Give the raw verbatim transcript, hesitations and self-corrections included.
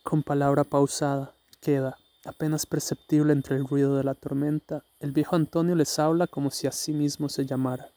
Con palabra pausada, queda, apenas perceptible entre el ruido de la tormenta, el viejo Antonio les habla como si a sí mismo se llamara.